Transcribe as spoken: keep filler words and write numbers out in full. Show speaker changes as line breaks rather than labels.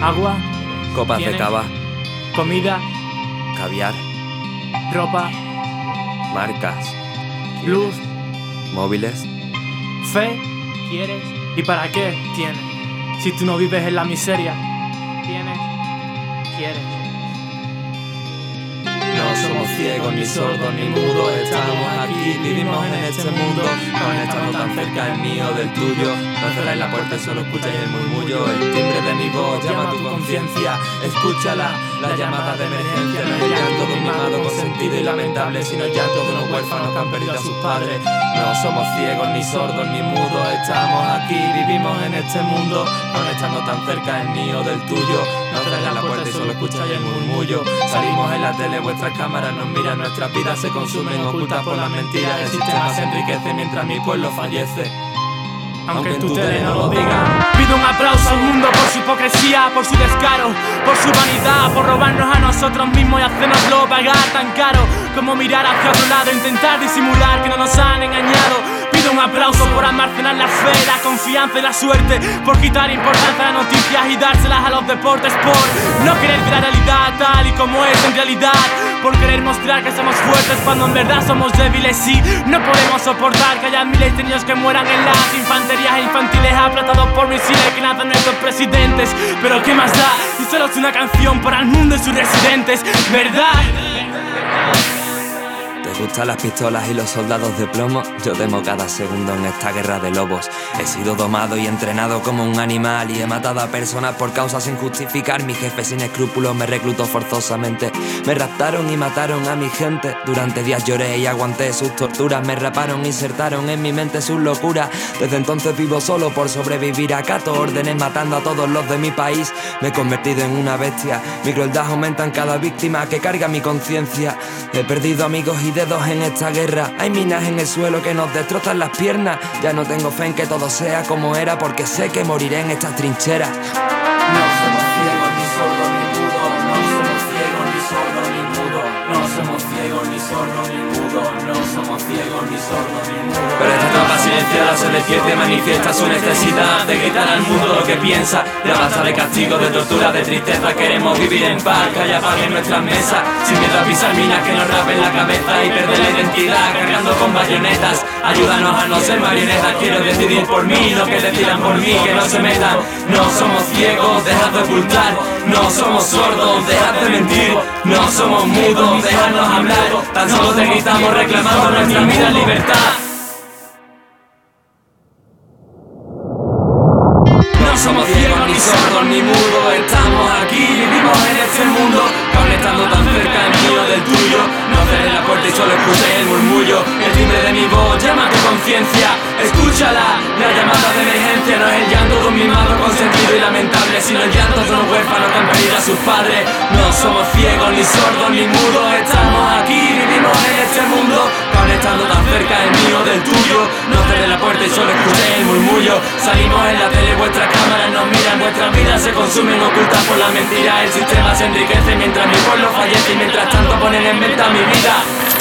agua,
copas de
¿tienes?
cava,
Comida,
caviar,
ropa,
marcas,
luz,
móviles.
fe, ¿quieres? ¿Y para qué tienes? Si tú no vives en la miseria, tienes, quieres.
No somos ciegos, ni sordos, ni mudos. Estamos aquí, vivimos en este mundo. Aún estando tan cerca el mío del tuyo. No cerráis la puerta y solo escucháis el murmullo. El timbre de mi voz llama a tu conciencia. Escúchala, la llamada de emergencia. No es el llanto de un mimado consentido y lamentable, sino el llanto de unos huérfanos que han perdido a sus padres. No somos ciegos, ni sordos, ni mudos. Estamos aquí, vivimos en este mundo. Aún estando tan cerca el mío del tuyo. No cerráis la puerta y solo escucháis el murmullo. Salimos en la tele, vuestras cámaras nos miran, nuestras vidas se consumen ocultas por las mentiras. El sistema se enriquece mientras mi pueblo fallece,
aunque en tu tele no lo digan. Pido un aplauso al mundo por su hipocresía, por su descaro, por su vanidad, por robarnos a nosotros mismos y hacernoslo pagar tan caro como mirar hacia otro lado, intentar disimular que no nos han engañado. Pido un aplauso por almacenar la fe, la confianza y la suerte, por quitar importancia a las noticias y dárselas a los deportes, por no querer ver la realidad tal y como es en realidad, por querer mostrar que somos fuertes cuando en verdad somos débiles y no podemos soportar que haya miles de niños que mueran en las infanterías infantiles aplastados por misiles que nacen nuestros presidentes. Pero qué más da, si solo es una canción para el mundo y sus residentes, ¿verdad?
¿Te gustan las pistolas y los soldados de plomo? Yo temo cada segundo en esta guerra de lobos. He sido domado y entrenado como un animal y he matado a personas por causas sin justificar. Mi jefe sin escrúpulos me reclutó forzosamente. Me raptaron y mataron a mi gente. Durante días lloré y aguanté sus torturas. Me raparon y insertaron en mi mente sus locuras. Desde entonces vivo solo por sobrevivir. Acato órdenes matando a todos los de mi país. Me he convertido en una bestia. Mi crueldad aumenta en cada víctima que carga mi conciencia. He perdido amigos y dedos en esta guerra. Hay minas en el suelo que nos destrozan las piernas. Ya no tengo fe en que todo sea como era, porque sé que moriré en estas trincheras.
No somos ciegos, ni sordos, ni mudos. No somos ciegos, ni sordos, ni mudos. No somos ciegos, ni sordos, ni mudos. No somos ciegos, ni sordos, ni mudos.
Pero esta tropa silenciada se despierta y manifiesta su necesidad de gritar al mundo lo que piensa. De basta de castigo, de tortura, de tristeza. Queremos vivir en paz, que haya paz en nuestras mesas. Sin miedo a pisar minas que nos rapen la cabeza y perder la identidad cargando con bayonetas. Ayúdanos a no ser marionetas. Quiero decidir por mí, no que decidan por mí, que no se metan. No somos ciegos, dejad de ocultar. No somos sordos, dejad de mentir. No somos mudos, dejadnos hablar. Tan solo te gritamos reclamando nuestra vida en libertad. No somos ciegos, ni sordos, ni mudos. Estamos aquí, vivimos en este mundo. Aún estando tan cerca el mío del tuyo. No cerré la puerta y solo escuché el murmullo. El timbre de mi voz llama a tu conciencia. Escúchala, la llamada de emergencia. No es el llanto de un mimado consentido y lamentable, sino el llanto de unos huérfanos que han perdido a sus padres. No somos ciegos, ni sordos, ni mudos. Estamos aquí, vivimos en este mundo. Aún estando tan cerca el mío del tuyo. No cerré la puerta y solo escuché el murmullo. Salimos en la tele, vuestras cámaras nos miran. Vuestras vidas se consumen ocultas por la mentira. El sistema se enriquece mientras mi pueblo fallece y mientras tanto ponen en venta mi vida.